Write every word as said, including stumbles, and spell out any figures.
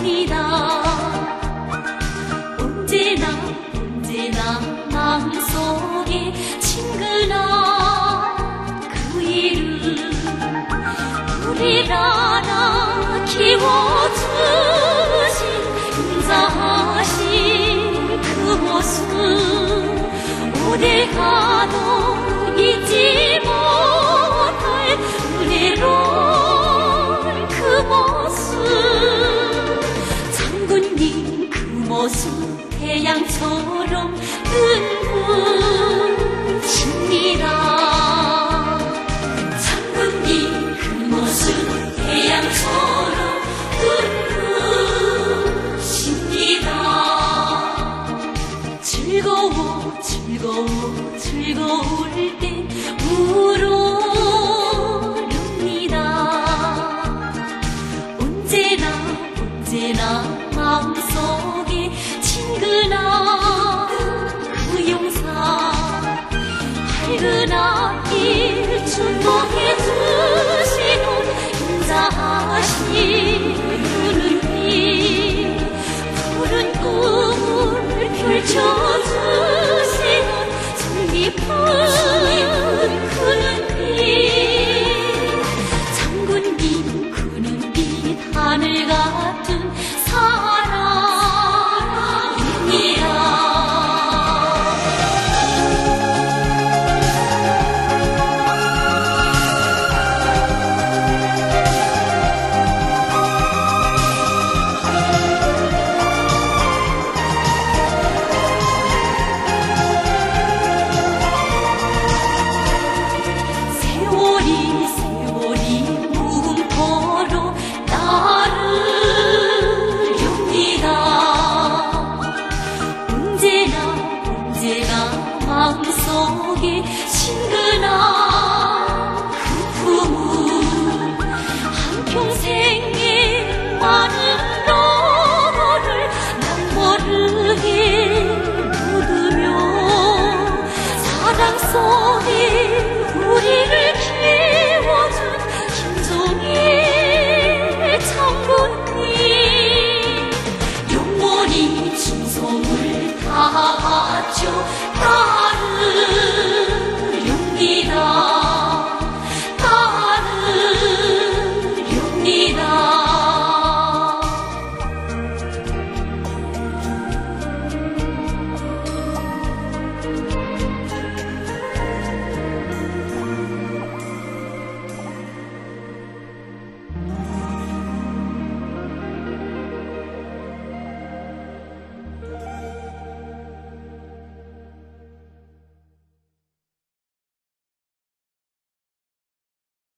줍니다. 언제나 언제나 마음속에 친근한 그 이름 우리나라 키워주신 인자하신 그 모습 오래 가도 잊지 못할 은혜로운 그 모습 장군님 그 모습 태양처럼 눈부십니다. 장군님 그 모습 태양처럼 눈부십니다. 즐거워 즐거워 즐거울 땐 우러릅니다. 언제나 언제나 마음속에 친근한 그 용사 밝은 앞길 축복해 주시고 인자하신